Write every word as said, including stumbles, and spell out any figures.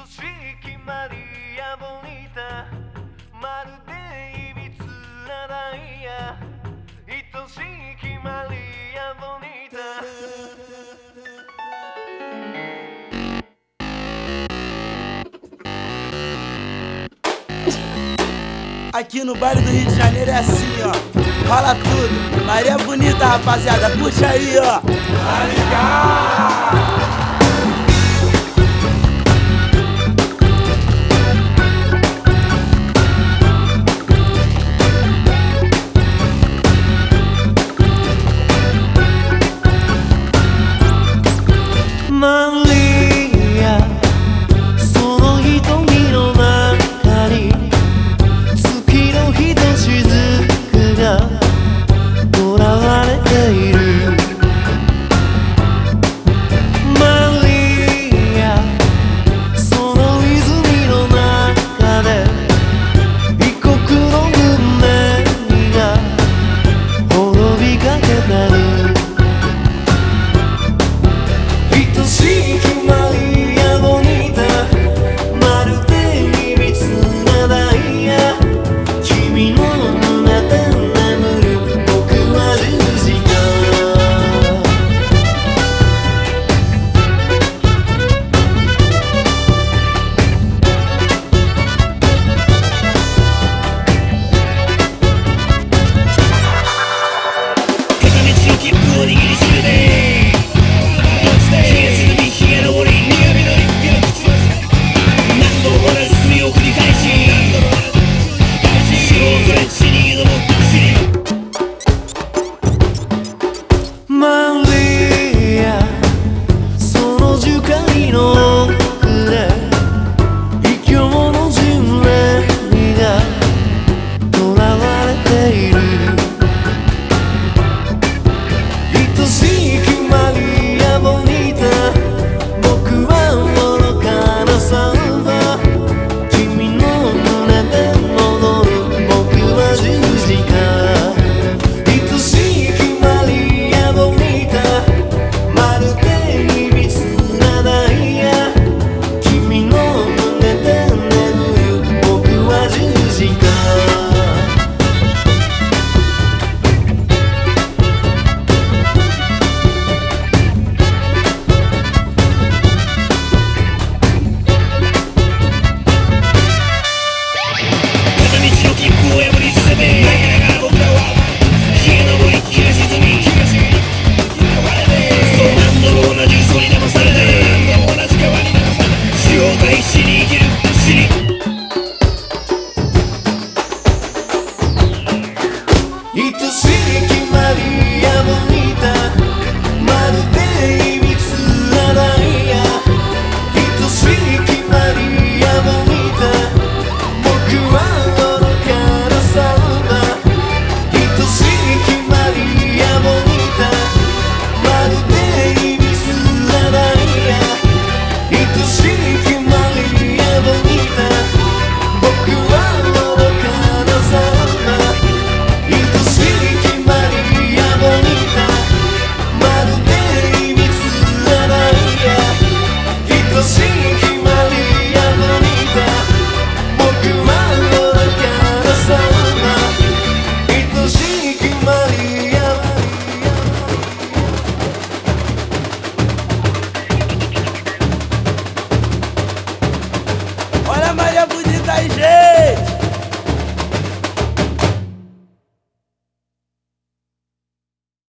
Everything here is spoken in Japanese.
しきマリア・ボニータ、まるでいびつなダイヤ。愛しきマリア・ボニータ。 Aqui no baile do Rio de Janeiro é assim, ó. Rola tudo. Maria Bonita, rapaziada. Puxa aí, ó. Tá ligado? Maria, その瞳の中に月のひとしずくが囚われている。マリア、その泉の中で異国の運命が滅びかけてる。愛しきマリア・ボニータ、まるでいびつなダイヤ。君の胸で眠る僕は十字架。 片道の切符を握りしめてマリア、その樹海の奥で異教の巡礼が囚われている。愛しきマリア・ボニータ、僕は愚かなサンバ。君の胸で戻る僕は十字架。愛しきマリア・ボニータ、まるでいびつなダイヤ。君の胸で眠る僕は十字架。 片道の切符を破り捨てて僕らは日が昇り日が沈みそう何度も同じ嘘に騙されて死を対しに生きる死に愛しきマリア・ボニータ、まるでいびつなダイヤ。愛しきマリア・ボニータ、僕は愚かなサンバ。愛しきマリア・ボニータ、まるでいびつなダイヤ。愛しきマリア・ボニータ、僕は愚かなサンバ。愛しきマリア・ボニータ、まるでいびつなダイヤ。愛しきマリア・ボニータ、僕は愚かなサンバ。愛しきマリア・ Olha a Maria Bonita aí, gente.